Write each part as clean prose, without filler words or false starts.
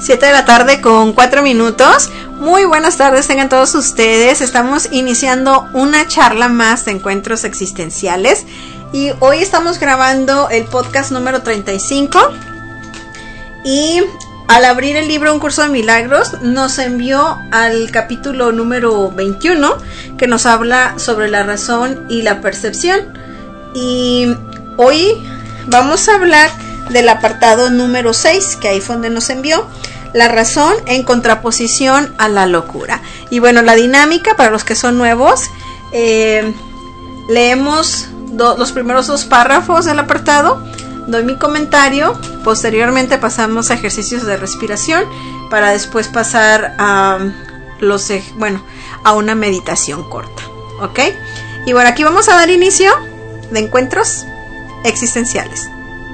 7 de la tarde con 4 minutos. Muy buenas tardes tengan todos ustedes. Estamos iniciando una charla más de encuentros existenciales. Y hoy estamos grabando el podcast número 35. Y al abrir el libro Un Curso de Milagros, nos envió al capítulo número 21, que nos habla sobre la razón y la percepción. Y hoy vamos a hablar del apartado número 6, que ahí fue donde nos envió, la razón en contraposición a la locura. Y bueno, la dinámica para los que son nuevos, leemos los primeros 2 párrafos del apartado, doy mi comentario, posteriormente pasamos a ejercicios de respiración para después pasar a una meditación corta, ¿ok? Y bueno, aquí vamos a dar inicio de encuentros existenciales.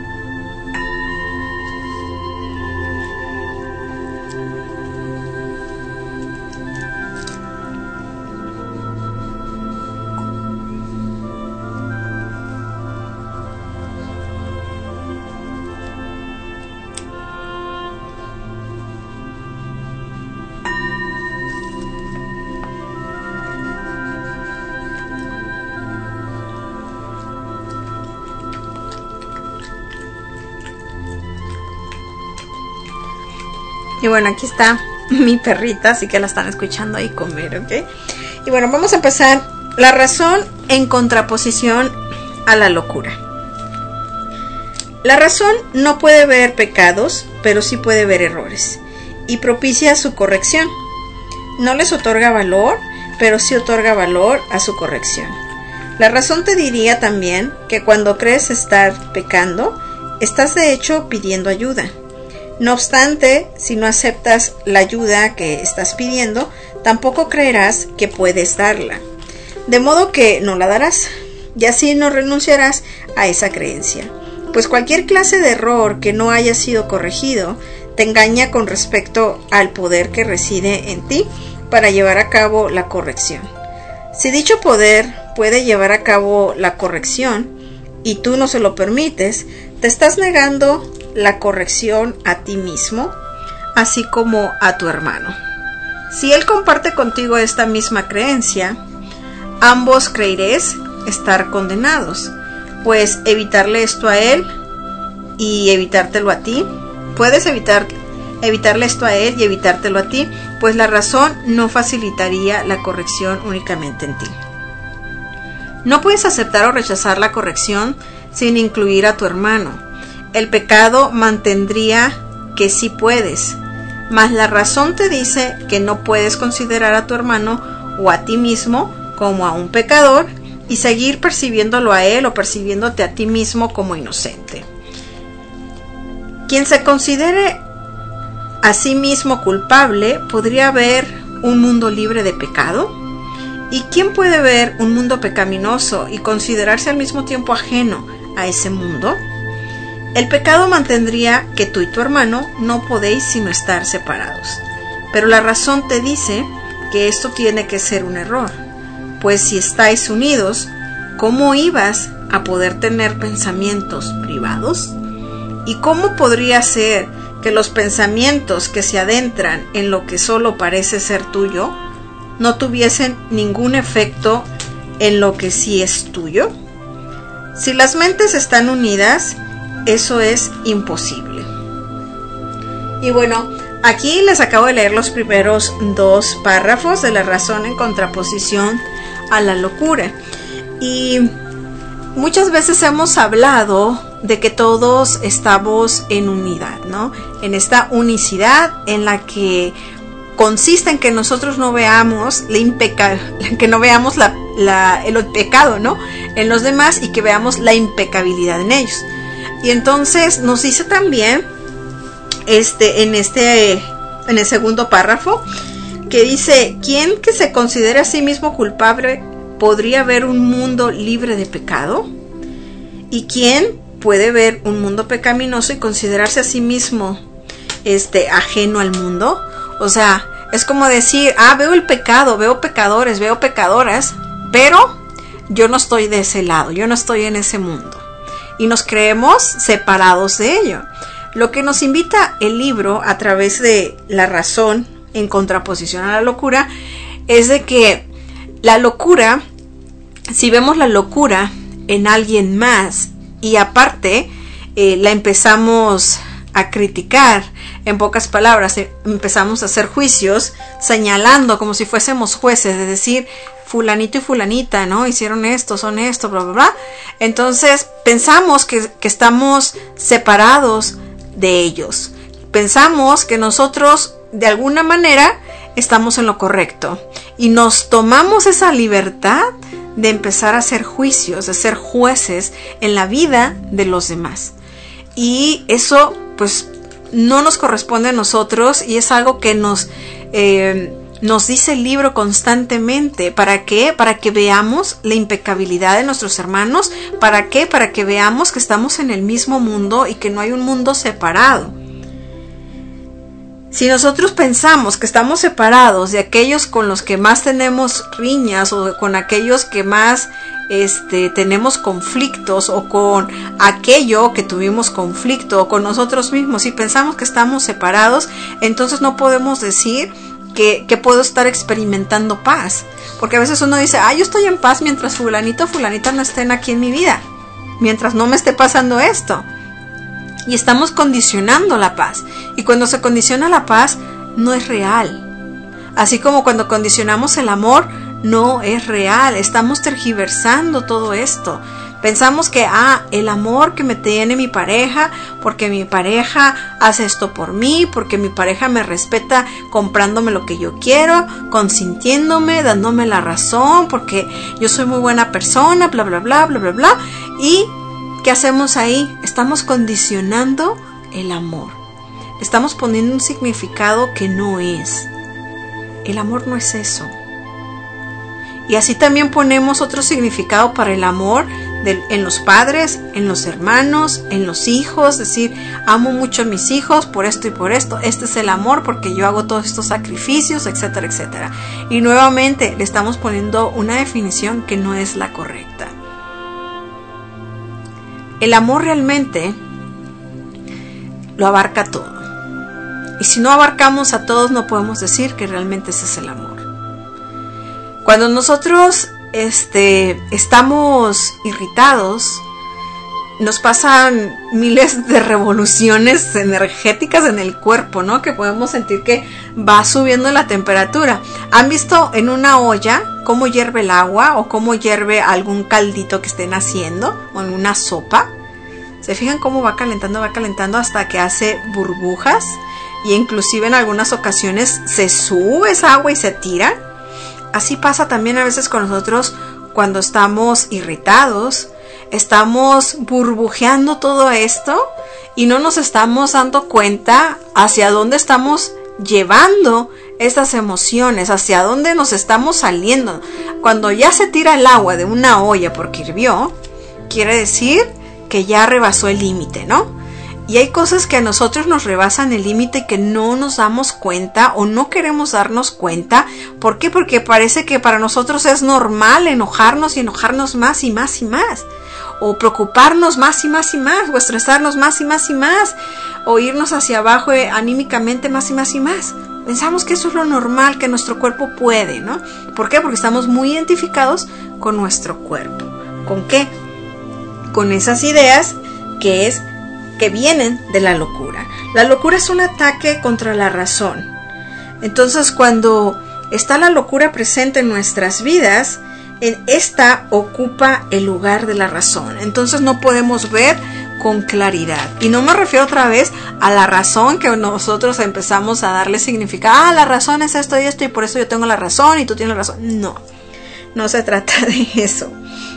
Y bueno, aquí está mi perrita, así que la están escuchando ahí comer, ¿ok? Y bueno, vamos a empezar. La razón en contraposición a la locura. La razón no puede ver pecados, pero sí puede ver errores, y propicia su corrección. No les otorga valor, pero sí otorga valor a su corrección. La razón te diría también que cuando crees estar pecando, estás de hecho pidiendo ayuda. No obstante, si no aceptas la ayuda que estás pidiendo, tampoco creerás que puedes darla. De modo que no la darás, y así no renunciarás a esa creencia. Pues cualquier clase de error que no haya sido corregido, te engaña con respecto al poder que reside en ti para llevar a cabo la corrección. Si dicho poder puede llevar a cabo la corrección, y tú no se lo permites, te estás negando la corrección a ti mismo, así como a tu hermano. Si él comparte contigo esta misma creencia, ambos creeréis estar condenados, pues evitarle esto a él y evitártelo a ti, puedes evitarle esto a él y evitártelo a ti, pues la razón no facilitaría la corrección únicamente en ti. No puedes aceptar o rechazar la corrección sin incluir a tu hermano. El pecado mantendría que sí puedes, mas la razón te dice que no puedes considerar a tu hermano o a ti mismo como a un pecador y seguir percibiéndolo a él o percibiéndote a ti mismo como inocente. Quien se considere a sí mismo culpable podría ver un mundo libre de pecado. ¿Y quién puede ver un mundo pecaminoso y considerarse al mismo tiempo ajeno a ese mundo? El pecado mantendría que tú y tu hermano no podéis sino estar separados. Pero la razón te dice que esto tiene que ser un error, pues si estáis unidos, ¿cómo ibas a poder tener pensamientos privados? ¿Y cómo podría ser que los pensamientos que se adentran en lo que solo parece ser tuyo no tuviesen ningún efecto en lo que sí es tuyo? Si las mentes están unidas, eso es imposible. Y bueno, aquí les acabo de leer los primeros 2 párrafos de la razón en contraposición a la locura. Y muchas veces hemos hablado de que todos estamos en unidad, ¿no? En esta unicidad en la que consiste en que nosotros no veamos el pecado, ¿no?, en los demás, y que veamos la impecabilidad en ellos. Y entonces nos dice también en el segundo párrafo, que dice: ¿quién que se considere a sí mismo culpable podría ver un mundo libre de pecado? ¿Y quién puede ver un mundo pecaminoso y considerarse a sí mismo ajeno al mundo? O sea, es como decir, veo el pecado, veo pecadores, veo pecadoras, pero yo no estoy de ese lado, yo no estoy en ese mundo. Y nos creemos separados de ello. Lo que nos invita el libro a través de la razón en contraposición a la locura es de que la locura, si vemos la locura en alguien más y aparte la empezamos a criticar, en pocas palabras, empezamos a hacer juicios señalando como si fuésemos jueces, es decir, fulanito y fulanita, ¿no? Hicieron esto, son esto, bla, bla, bla. Entonces pensamos que estamos separados de ellos. Pensamos que nosotros de alguna manera estamos en lo correcto y nos tomamos esa libertad de empezar a hacer juicios, de ser jueces en la vida de los demás. Y eso pues no nos corresponde a nosotros y es algo que nos dice el libro constantemente. ¿Para qué? Para que veamos la impecabilidad de nuestros hermanos. ¿Para qué? Para que veamos que estamos en el mismo mundo y que no hay un mundo separado. Si nosotros pensamos que estamos separados de aquellos con los que más tenemos riñas o con aquellos que más tenemos conflictos o con aquello que tuvimos conflicto o con nosotros mismos, si pensamos que estamos separados, entonces no podemos decir que puedo estar experimentando paz, porque a veces uno dice, yo estoy en paz mientras fulanito o fulanita no estén aquí en mi vida, mientras no me esté pasando esto. Y estamos condicionando la paz. Y cuando se condiciona la paz, no es real. Así como cuando condicionamos el amor, no es real. Estamos tergiversando todo esto. Pensamos que, el amor que me tiene mi pareja, porque mi pareja hace esto por mí, porque mi pareja me respeta comprándome lo que yo quiero, consintiéndome, dándome la razón, porque yo soy muy buena persona, bla, bla, bla, bla, bla, bla. Y ¿qué hacemos ahí? Estamos condicionando el amor. Estamos poniendo un significado que no es. El amor no es eso. Y así también ponemos otro significado para el amor en los padres, en los hermanos, en los hijos. Es decir, amo mucho a mis hijos por esto y por esto. Este es el amor porque yo hago todos estos sacrificios, etcétera, etcétera. Y nuevamente le estamos poniendo una definición que no es la correcta. El amor realmente lo abarca todo. Y si no abarcamos a todos, no podemos decir que realmente ese es el amor. Cuando nosotros estamos irritados, nos pasan miles de revoluciones energéticas en el cuerpo, ¿no? Que podemos sentir que va subiendo la temperatura. ¿Han visto en una olla cómo hierve el agua o cómo hierve algún caldito que estén haciendo o en una sopa? ¿Se fijan cómo va calentando hasta que hace burbujas? Y inclusive en algunas ocasiones se sube esa agua y se tira. Así pasa también a veces con nosotros cuando estamos irritados. Estamos burbujeando todo esto y no nos estamos dando cuenta hacia dónde estamos llevando estas emociones, hacia dónde nos estamos saliendo. Cuando ya se tira el agua de una olla porque hirvió, quiere decir que ya rebasó el límite, ¿no? Y hay cosas que a nosotros nos rebasan el límite y que no nos damos cuenta o no queremos darnos cuenta. ¿Por qué? Porque parece que para nosotros es normal enojarnos y enojarnos más y más y más. O preocuparnos más y más y más, o estresarnos más y más y más, o irnos hacia abajo anímicamente más y más y más. Pensamos que eso es lo normal que nuestro cuerpo puede, ¿no? ¿Por qué? Porque estamos muy identificados con nuestro cuerpo. ¿Con qué? Con esas ideas que vienen de la locura. La locura es un ataque contra la razón. Entonces, cuando está la locura presente en nuestras vidas, esta ocupa el lugar de la razón. Entonces no podemos ver con claridad. Y no me refiero otra vez a la razón que nosotros empezamos a darle significado. La razón es esto y esto y por eso yo tengo la razón y tú tienes la razón. No se trata de eso.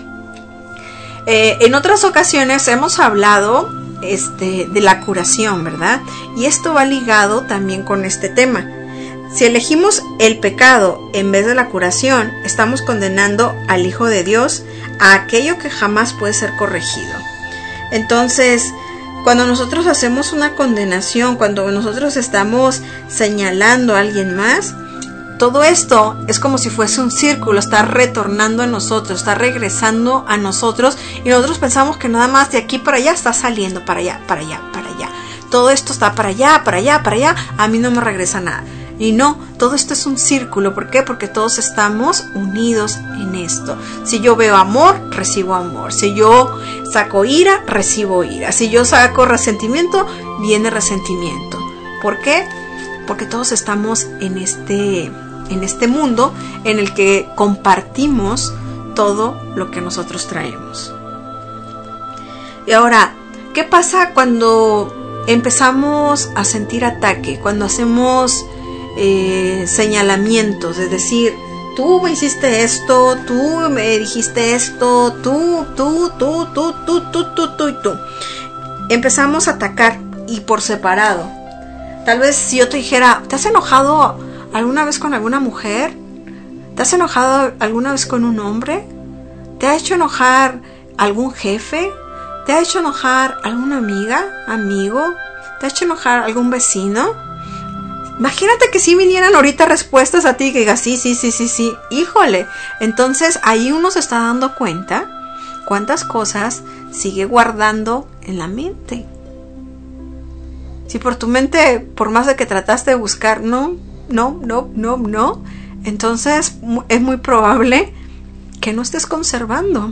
En otras ocasiones hemos hablado de la curación, ¿verdad? Y esto va ligado también con este tema. Si elegimos el pecado en vez de la curación, estamos condenando al Hijo de Dios a aquello que jamás puede ser corregido. Entonces, cuando nosotros hacemos una condenación, cuando nosotros estamos señalando a alguien más, todo esto es como si fuese un círculo, está retornando a nosotros, está regresando a nosotros y nosotros pensamos que nada más de aquí para allá está saliendo, para allá, para allá, para allá. todo esto está para allá, para allá, para allá, a mí no me regresa nada. Y no, todo esto es un círculo. ¿Por qué? Porque todos estamos unidos en esto. Si yo veo amor, recibo amor. Si yo saco ira, recibo ira. Si yo saco resentimiento, viene resentimiento. ¿Por qué? Porque todos estamos en este mundo en el que compartimos todo lo que nosotros traemos. Y ahora, ¿qué pasa cuando empezamos a sentir ataque? Cuando hacemos señalamientos, es decir, tú me hiciste esto, tú me dijiste esto, tú. Empezamos a atacar y por separado. Tal vez si yo te dijera, ¿te has enojado alguna vez con alguna mujer? ¿Te has enojado alguna vez con un hombre? ¿Te ha hecho enojar algún jefe? ¿Te ha hecho enojar alguna amiga, amigo? ¿Te ha hecho enojar algún vecino? Imagínate que si vinieran ahorita respuestas a ti que digas sí, híjole. Entonces ahí uno se está dando cuenta cuántas cosas sigue guardando en la mente. Si por tu mente, por más de que trataste de buscar, no, entonces es muy probable que no estés conservando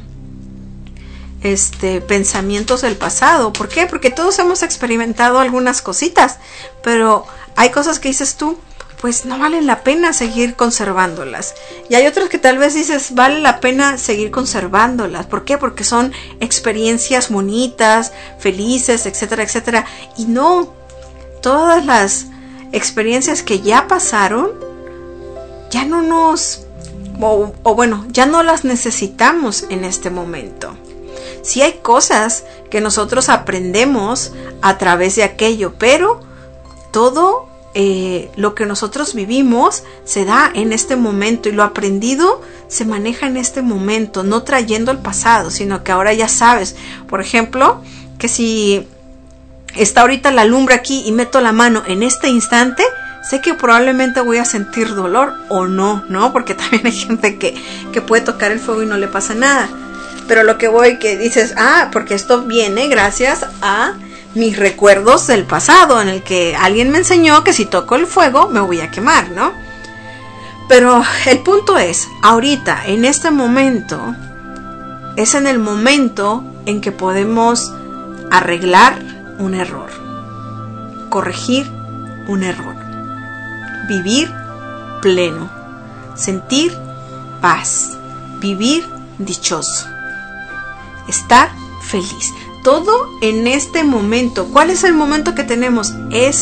pensamientos del pasado. ¿Por qué? Porque todos hemos experimentado algunas cositas, pero hay cosas que dices tú, pues no vale la pena seguir conservándolas. Y hay otras que tal vez dices, vale la pena seguir conservándolas. ¿Por qué? Porque son experiencias bonitas, felices, etcétera, etcétera. Y no, todas las experiencias que ya pasaron, ya no nos, ya no las necesitamos en este momento. Sí hay cosas que nosotros aprendemos a través de aquello, pero todo lo que nosotros vivimos se da en este momento y lo aprendido se maneja en este momento, no trayendo el pasado, sino que ahora ya sabes, por ejemplo, que si está ahorita la lumbre aquí y meto la mano en este instante, sé que probablemente voy a sentir dolor o no, porque también hay gente que puede tocar el fuego y no le pasa nada. Pero lo que voy que dices, porque esto viene gracias a mis recuerdos del pasado, en el que alguien me enseñó que si toco el fuego me voy a quemar, ¿no? Pero el punto es, ahorita, en este momento, es en el momento en que podemos arreglar un error, corregir un error, vivir pleno, sentir paz, vivir dichoso, estar feliz. Todo en este momento. ¿Cuál es el momento que tenemos?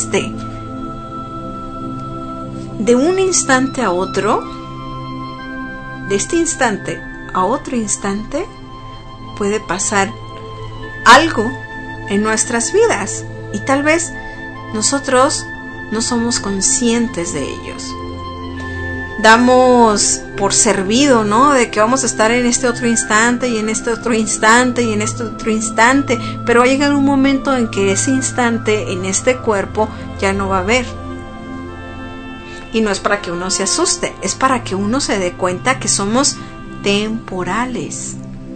De un instante a otro, de este instante a otro instante, puede pasar algo en nuestras vidas y tal vez nosotros no somos conscientes de ellos. Damos por servido, ¿no? De que vamos a estar en este otro instante y en este otro instante y en este otro instante, pero va a llegar un momento en que ese instante en este cuerpo ya no va a haber. Y no es para que uno se asuste, es para que uno se dé cuenta que somos temporales.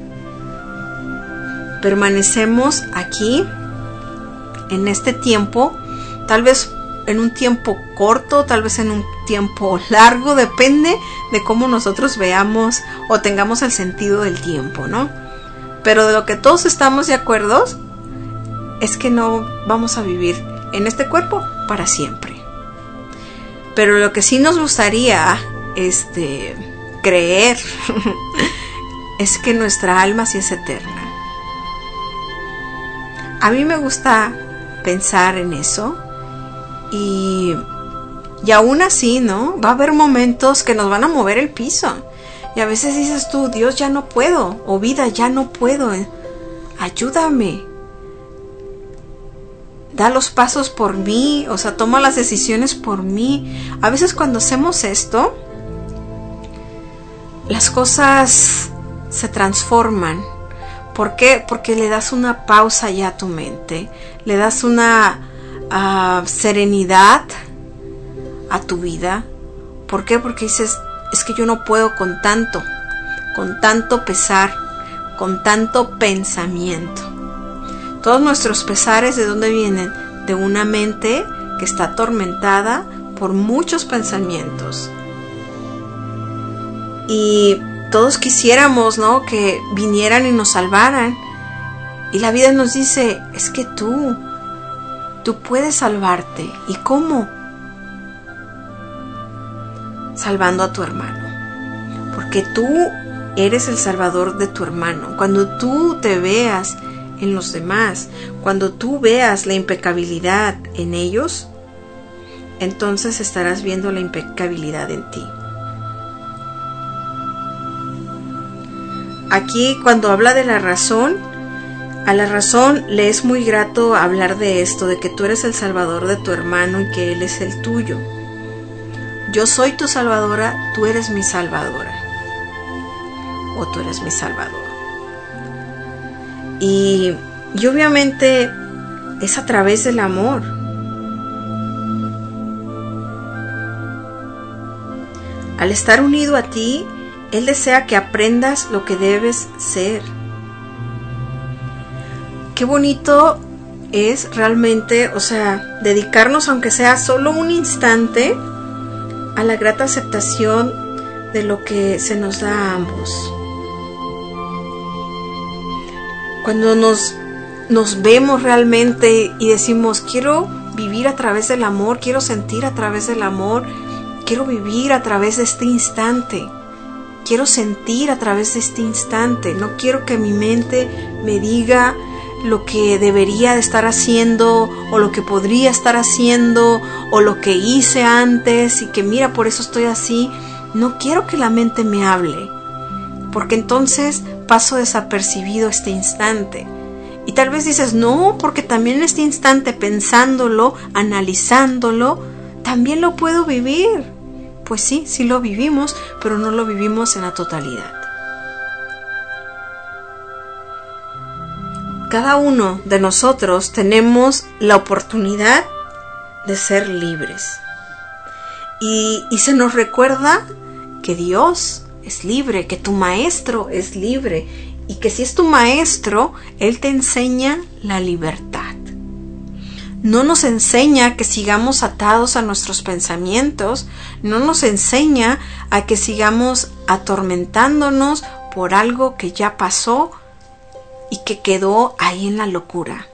Permanecemos aquí en este tiempo, tal vez en un tiempo corto, tal vez en un tiempo largo, depende de cómo nosotros veamos o tengamos el sentido del tiempo, ¿no? Pero de lo que todos estamos de acuerdo es que no vamos a vivir en este cuerpo para siempre. Pero lo que sí nos gustaría creer es que nuestra alma sí es eterna. A mí me gusta pensar en eso. Y aún así, ¿no? Va a haber momentos que nos van a mover el piso. Y a veces dices tú, Dios, ya no puedo. O vida, ya no puedo. Ayúdame. Da los pasos por mí. O sea, toma las decisiones por mí. A veces cuando hacemos esto, las cosas se transforman. ¿Por qué? Porque le das una pausa ya a tu mente. Le das una serenidad a tu vida. ¿Por qué? Porque dices, es que yo no puedo con tanto pesar, con tanto pensamiento. Todos nuestros pesares, ¿de dónde vienen? de una mente que está atormentada por muchos pensamientos. Y todos quisiéramos, ¿no?, que vinieran y nos salvaran. Y la vida nos dice, es que tú puedes salvarte. ¿Y cómo? Salvando a tu hermano. Porque tú eres el salvador de tu hermano. Cuando tú te veas en los demás, cuando tú veas la impecabilidad en ellos, entonces estarás viendo la impecabilidad en ti. Aquí, cuando habla de la razón, a la razón le es muy grato hablar de esto, de que tú eres el salvador de tu hermano y que él es el tuyo. Yo soy tu salvadora, tú eres mi salvadora. O tú eres mi salvador. Y obviamente es a través del amor. Al estar unido a ti, Él desea que aprendas lo que debes ser. Qué bonito es realmente, dedicarnos, aunque sea solo un instante, a la grata aceptación de lo que se nos da a ambos. Cuando nos vemos realmente y decimos, quiero vivir a través del amor, quiero sentir a través del amor, quiero vivir a través de este instante, quiero sentir a través de este instante, no quiero que mi mente me diga lo que debería de estar haciendo o lo que podría estar haciendo o lo que hice antes y que mira, por eso estoy así. No quiero que la mente me hable, porque entonces paso desapercibido este instante. Y tal vez dices, no, porque también en este instante, pensándolo, analizándolo, también lo puedo vivir. Pues sí, sí lo vivimos, pero no lo vivimos en la totalidad. Cada uno de nosotros tenemos la oportunidad de ser libres. Y se nos recuerda que Dios es libre, que tu maestro es libre y que si es tu maestro, Él te enseña la libertad. No nos enseña que sigamos atados a nuestros pensamientos, no nos enseña a que sigamos atormentándonos por algo que ya pasó y que quedó ahí en la locura.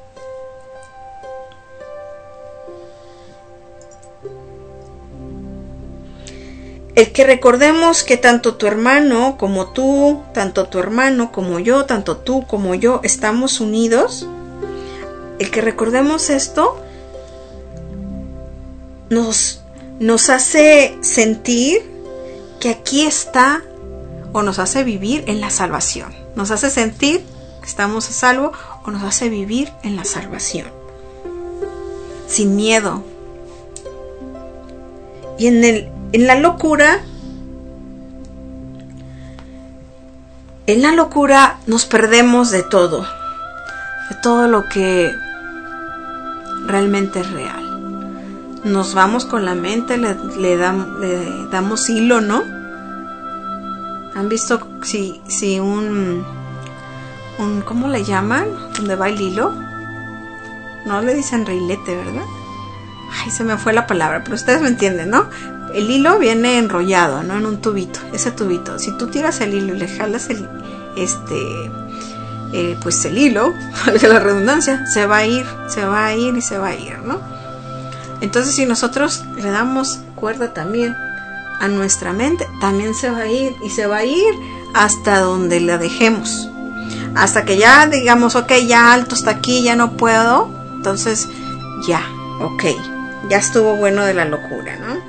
El que recordemos que tanto tu hermano como tú, tanto tu hermano como yo, tanto tú como yo estamos unidos, el que recordemos esto nos hace sentir que aquí está, o nos hace vivir en la salvación. Nos hace sentir que estamos a salvo o nos hace vivir en la salvación. Sin miedo. Y en la locura nos perdemos de todo lo que realmente es real. Nos vamos con la mente, le damos hilo, ¿no? ¿Han visto si un ¿cómo le llaman? ¿Dónde va el hilo? No le dicen reilete, ¿verdad? Ay, se me fue la palabra, pero ustedes me entienden, ¿no? El hilo viene enrollado, ¿no? En un tubito, ese tubito. Si tú tiras el hilo y le jalas pues el hilo, valga la redundancia, se va a ir, ¿no? Entonces, si nosotros le damos cuerda también a nuestra mente, también se va a ir, y se va a ir hasta donde la dejemos. Hasta que ya digamos, ok, ya alto hasta aquí, ya no puedo. Entonces, ya, ok, ya estuvo bueno de la locura, ¿no?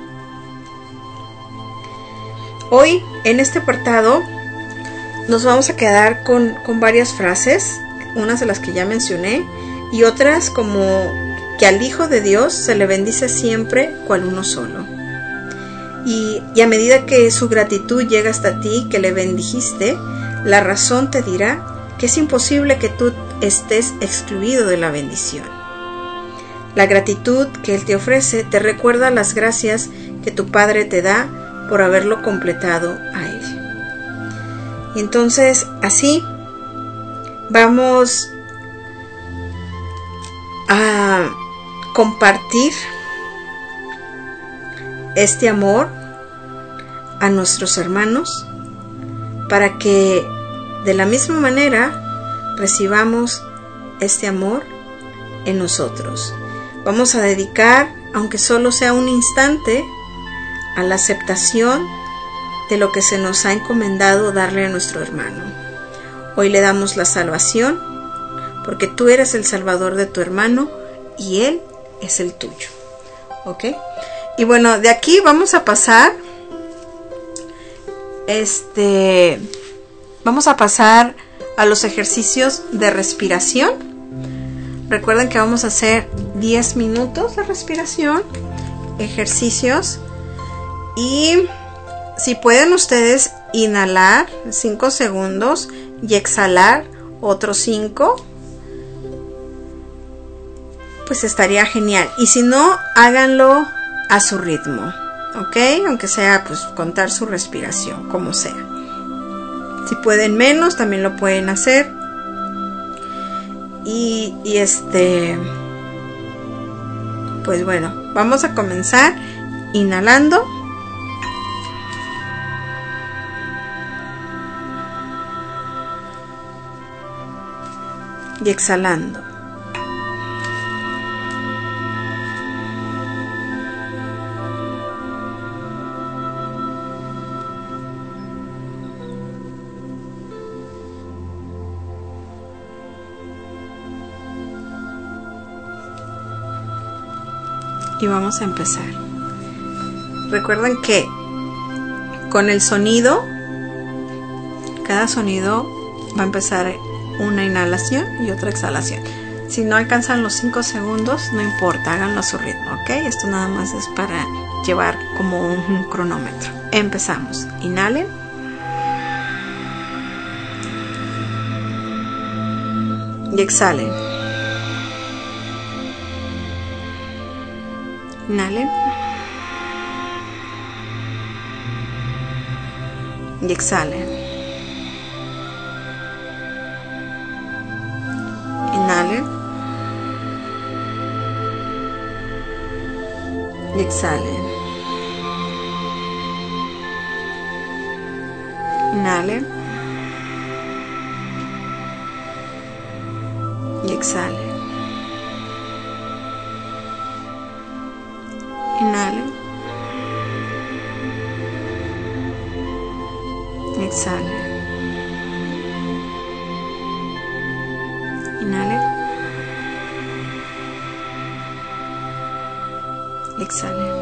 Hoy, en este apartado, nos vamos a quedar con varias frases, unas de las que ya mencioné, y otras como que al Hijo de Dios se le bendice siempre cual uno solo. Y a medida que su gratitud llega hasta ti, que le bendijiste, la razón te dirá que es imposible que tú estés excluido de la bendición. La gratitud que Él te ofrece te recuerda las gracias que tu Padre te da por haberlo completado a Él. Y entonces, así, vamos a compartir este amor a nuestros hermanos para que de la misma manera recibamos este amor en nosotros. Vamos a dedicar, aunque solo sea un instante, a la aceptación de lo que se nos ha encomendado darle a nuestro hermano. Hoy le damos la salvación porque tú eres el salvador de tu hermano y él es el tuyo. ¿Ok? Y bueno, de aquí vamos a pasar a los ejercicios de respiración. Recuerden que vamos a hacer 10 minutos de respiración, ejercicios, y si pueden ustedes inhalar 5 segundos y exhalar otros 5, pues estaría genial. Y si no, háganlo a su ritmo, ¿ok? Aunque sea pues contar su respiración, como sea. Si pueden menos, también lo pueden hacer. Y pues bueno, vamos a comenzar inhalando. Y exhalando. Y vamos a empezar. Recuerden que con el sonido, cada sonido va a empezar una inhalación y otra exhalación. Si no alcanzan los 5 segundos, no importa, háganlo a su ritmo, ¿ok? Esto nada más es para llevar como un cronómetro. Empezamos. Inhalen. Y exhalen. Inhalen. Y exhalen. Inhalen. Y exhalen. Inhalen. Y exhalen. Inhalen. Exhalen. Inhalen. Exhalen.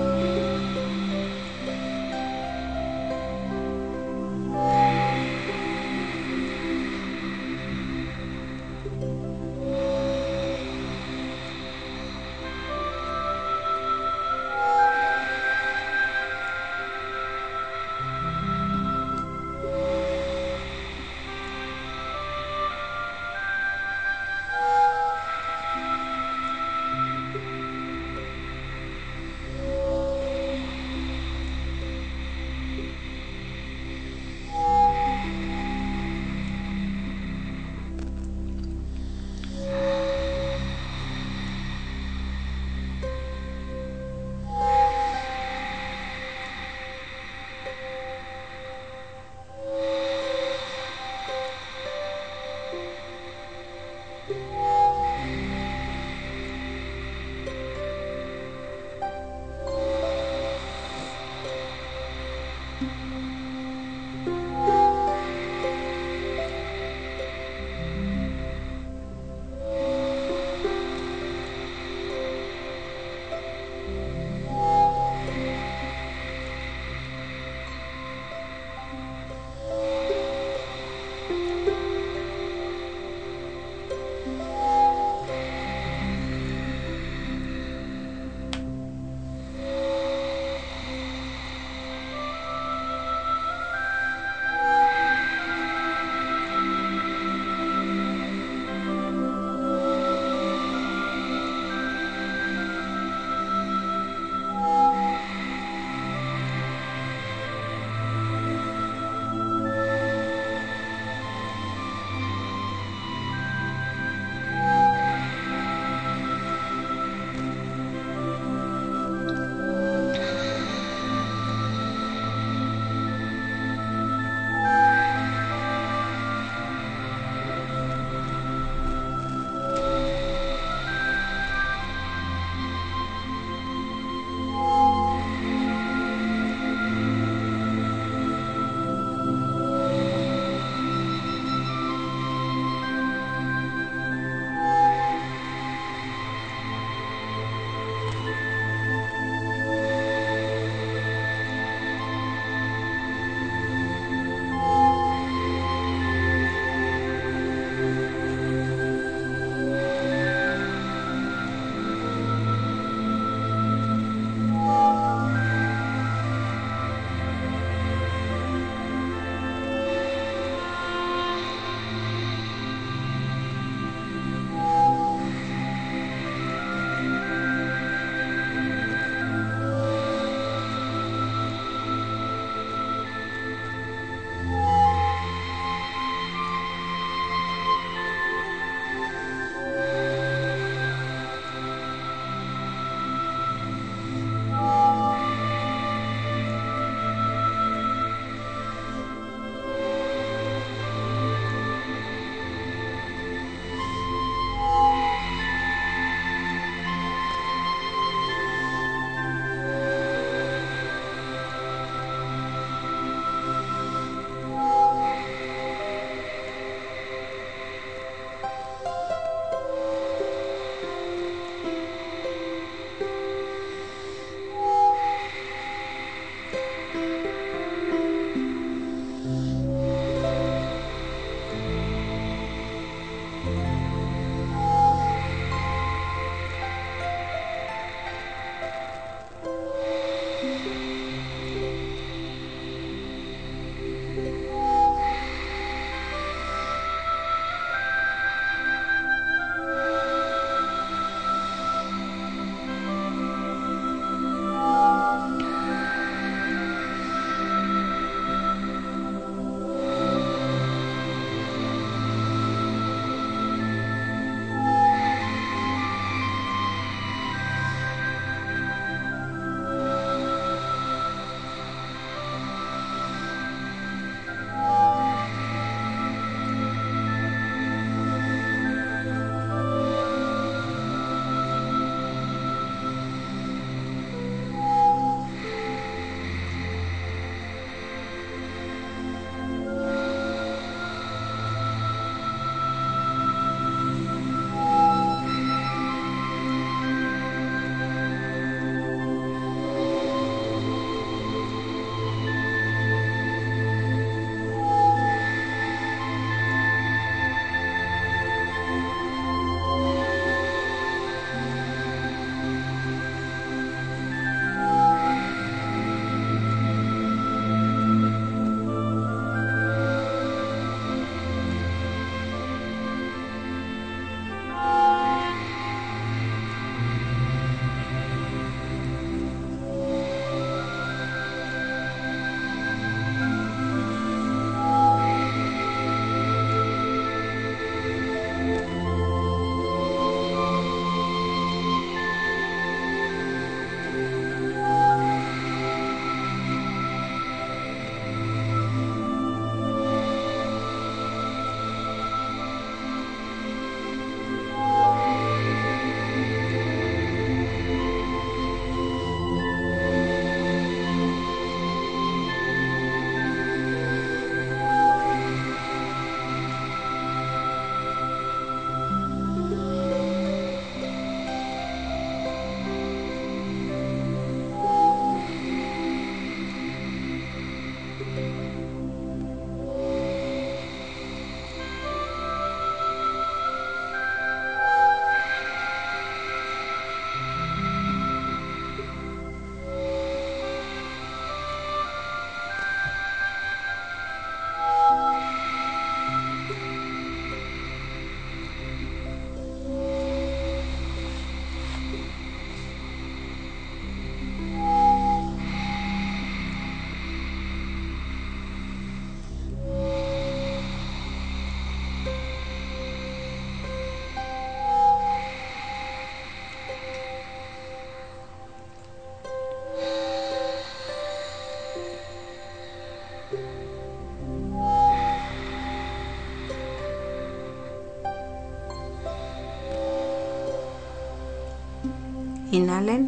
Inhalen.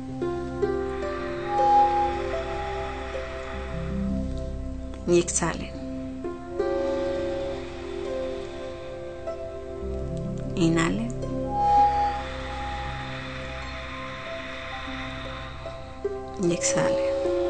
Y exhalen. Inhalen. Y exhalen.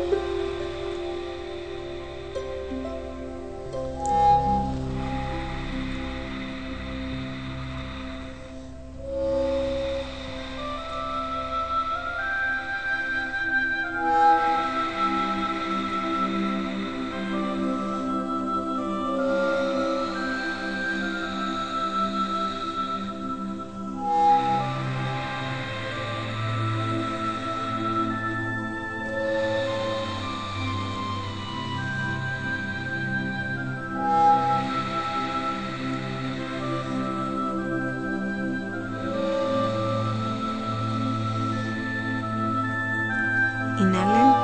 Inhalen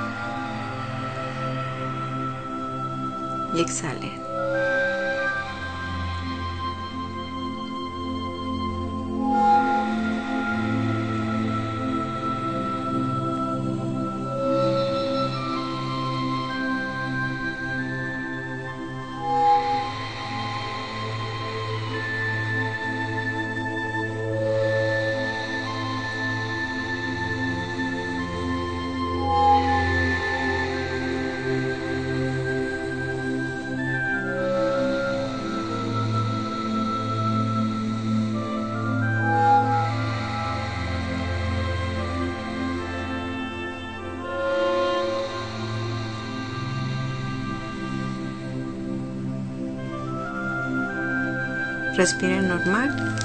y exhalen. respiren normal.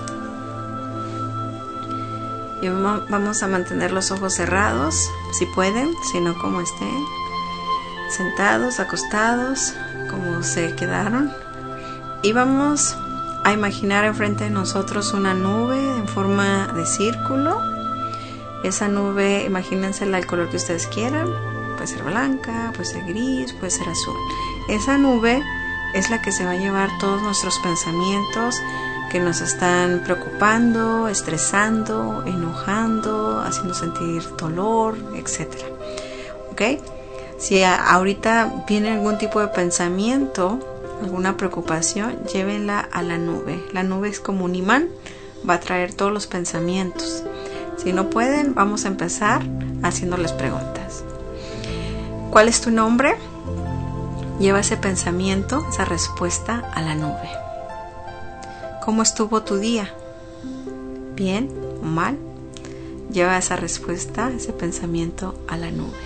Y vamos a mantener los ojos cerrados, si pueden, si no como estén. Sentados, acostados, como se quedaron. Y vamos a imaginar enfrente de nosotros una nube en forma de círculo. Esa nube, imagínensela el color que ustedes quieran. Puede ser blanca, puede ser gris, puede ser azul. Esa nube es la que se va a llevar todos nuestros pensamientos que nos están preocupando, estresando, enojando, haciendo sentir dolor, etc. ¿Ok? Si ahorita viene algún tipo de pensamiento, alguna preocupación, llévenla a la nube. La nube es como un imán, va a traer todos los pensamientos. Si no pueden, vamos a empezar haciéndoles preguntas. ¿Cuál es tu nombre? Lleva ese pensamiento, esa respuesta a la nube. ¿Cómo estuvo tu día? ¿Bien o mal? Lleva esa respuesta, ese pensamiento a la nube.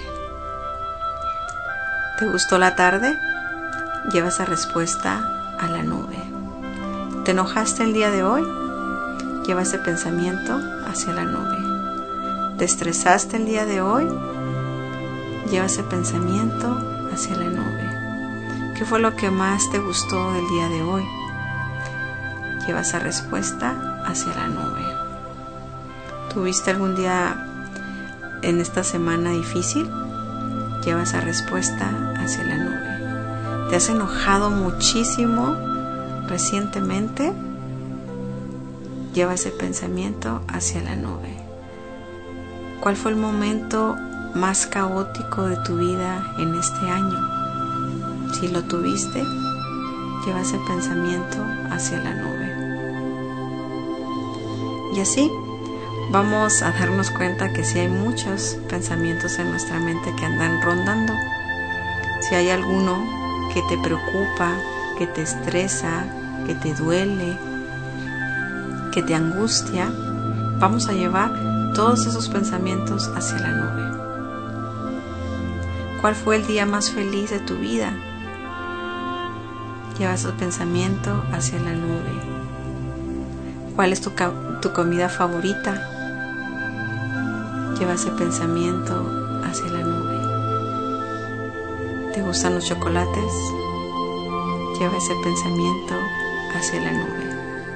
¿Te gustó la tarde? Lleva esa respuesta a la nube. ¿Te enojaste el día de hoy? Lleva ese pensamiento hacia la nube. ¿Te estresaste el día de hoy? Lleva ese pensamiento hacia la nube. ¿Qué fue lo que más te gustó del día de hoy? Lleva esa respuesta hacia la nube. ¿Tuviste algún día en esta semana difícil? Lleva esa respuesta hacia la nube. ¿Te has enojado muchísimo recientemente? Lleva ese pensamiento hacia la nube. ¿Cuál fue el momento más caótico de tu vida en este año? Si lo tuviste, lleva ese pensamiento hacia la nube. Y así vamos a darnos cuenta que sí hay muchos pensamientos en nuestra mente que andan rondando. Si hay alguno que te preocupa, que te estresa, que te duele, que te angustia, vamos a llevar todos esos pensamientos hacia la nube. ¿Cuál fue el día más feliz de tu vida? Lleva ese pensamiento hacia la nube. ¿Cuál es tu comida favorita? Lleva ese pensamiento hacia la nube. ¿Te gustan los chocolates? Lleva ese pensamiento hacia la nube.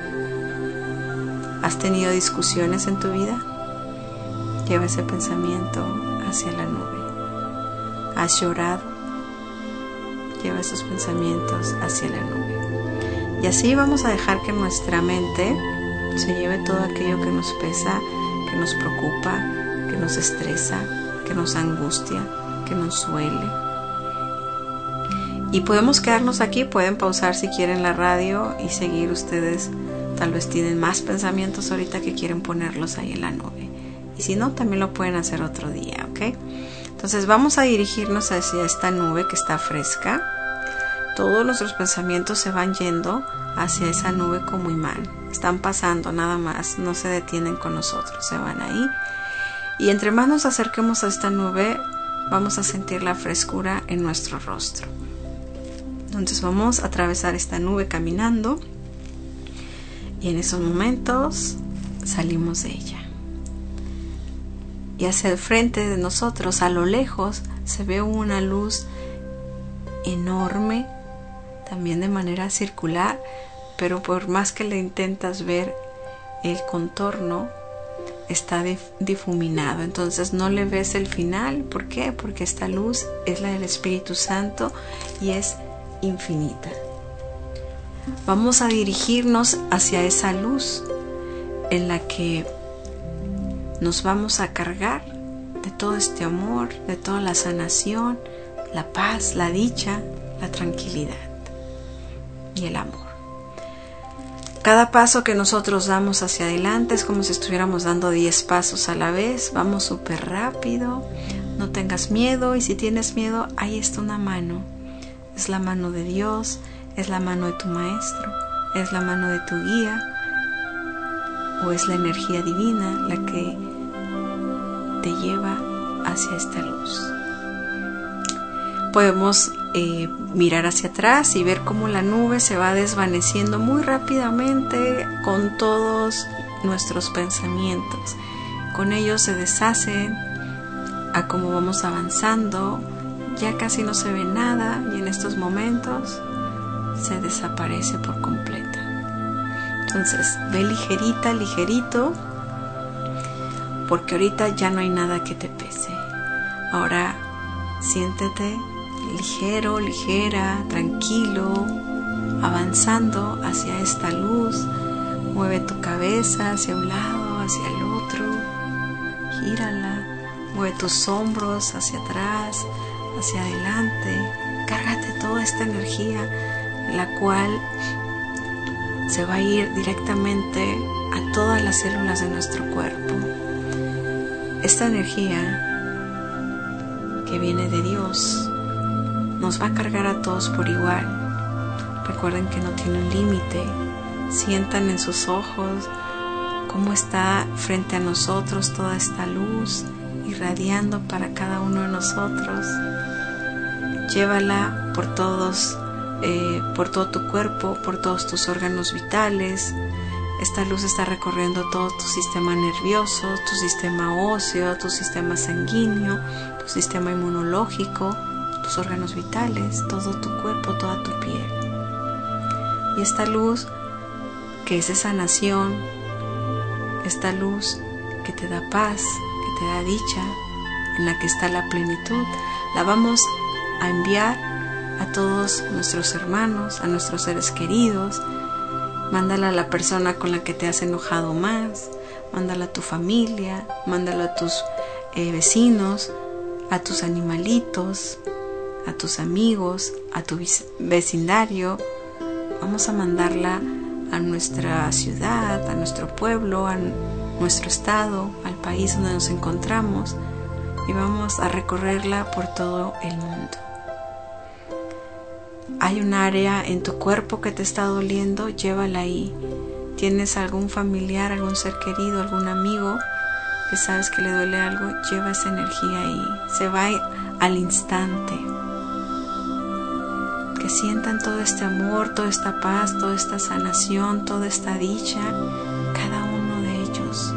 ¿Has tenido discusiones en tu vida? Lleva ese pensamiento hacia la nube. ¿Has llorado? Lleva esos pensamientos hacia la nube. Y así vamos a dejar que nuestra mente se lleve todo aquello que nos pesa, que nos preocupa, que nos estresa, que nos angustia, que nos duele. Y podemos quedarnos aquí, pueden pausar si quieren la radio y seguir ustedes. Tal vez tienen más pensamientos ahorita que quieren ponerlos ahí en la nube. Y si no, también lo pueden hacer otro día, ¿ok? Entonces vamos a dirigirnos hacia esta nube que está fresca. Todos nuestros pensamientos se van yendo hacia esa nube como imán. Están pasando nada más, no se detienen con nosotros, se van ahí. Y entre más nos acerquemos a esta nube, vamos a sentir la frescura en nuestro rostro. Entonces vamos a atravesar esta nube caminando. Y en esos momentos salimos de ella. Y hacia el frente de nosotros, a lo lejos, se ve una luz enorme, también de manera circular, pero por más que le intentas ver el contorno, está difuminado. Entonces no le ves el final. ¿Por qué? Porque esta luz es la del Espíritu Santo y es infinita. Vamos a dirigirnos hacia esa luz en la que nos vamos a cargar de todo este amor, de toda la sanación, la paz, la dicha, la tranquilidad y el amor. Cada paso que nosotros damos hacia adelante es como si estuviéramos dando 10 pasos a la vez. Vamos súper rápido, no tengas miedo, y si tienes miedo, ahí está una mano. Es la mano de Dios, es la mano de tu maestro, es la mano de tu guía, o es la energía divina la que te lleva hacia esta luz. podemos mirar hacia atrás y ver cómo la nube se va desvaneciendo muy rápidamente con todos nuestros pensamientos. Con ellos se deshacen a cómo vamos avanzando, ya casi no se ve nada y en estos momentos se desaparece por completo. Entonces ve ligerita, ligerito, porque ahorita ya no hay nada que te pese. Ahora siéntete ligero, ligera, tranquilo, avanzando hacia esta luz. Mueve tu cabeza hacia un lado, hacia el otro, gírala, mueve tus hombros hacia atrás, hacia adelante. Cárgate toda esta energía, la cual se va a ir directamente a todas las células de nuestro cuerpo. Esta energía que viene de Dios nos va a cargar a todos por igual. Recuerden que no tiene un límite. Sientan en sus ojos cómo está frente a nosotros toda esta luz irradiando para cada uno de nosotros. Llévala por todo tu cuerpo, por todos tus órganos vitales. Esta luz está recorriendo todo tu sistema nervioso, tu sistema óseo, tu sistema sanguíneo, tu sistema inmunológico, tus órganos vitales, todo tu cuerpo, toda tu piel. Y esta luz que es de sanación, esta luz que te da paz, que te da dicha, en la que está la plenitud, la vamos a enviar a todos nuestros hermanos, a nuestros seres queridos. Mándala a la persona con la que te has enojado más, mándala a tu familia, mándala a tus vecinos, a tus animalitos, a tus amigos, a tu vecindario. Vamos a mandarla a nuestra ciudad, a nuestro pueblo, a nuestro estado, al país donde nos encontramos, y vamos a recorrerla por todo el mundo. Hay un área en tu cuerpo que te está doliendo, llévala ahí. ¿Tienes algún familiar, algún ser querido, algún amigo que sabes que le duele algo? Lleva esa energía ahí. Se va al instante. Que sientan todo este amor, toda esta paz, toda esta sanación, toda esta dicha, cada uno de ellos.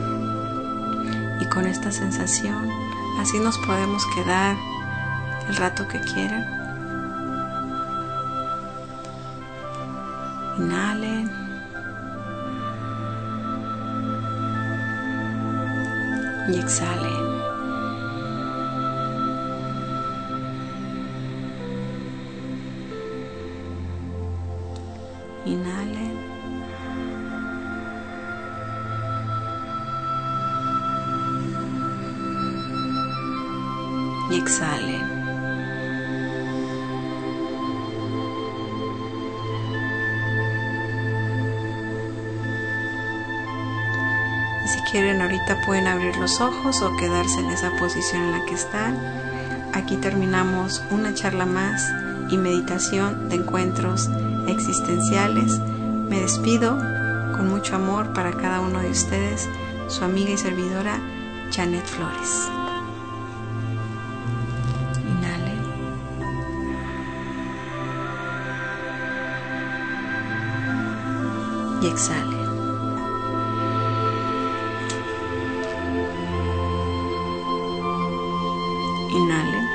Y con esta sensación, así nos podemos quedar el rato que quieran. Inhalen. Y exhalen. Inhalen. Y exhalen. Y si quieren, ahorita pueden abrir los ojos o quedarse en esa posición en la que están. Aquí terminamos una charla más y meditación de encuentros existenciales. Me despido con mucho amor para cada uno de ustedes, su amiga y servidora Janet Flores. Inhalen. Y exhalen. Inhalen.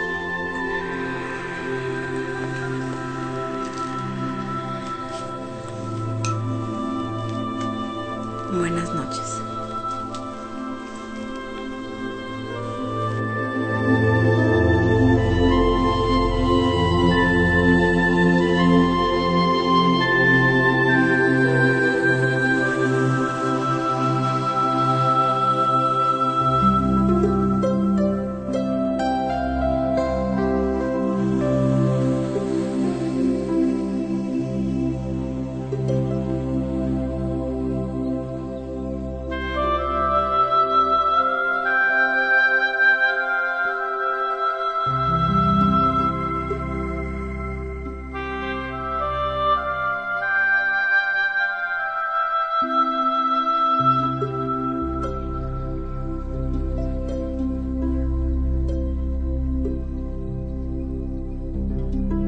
Buenas noches.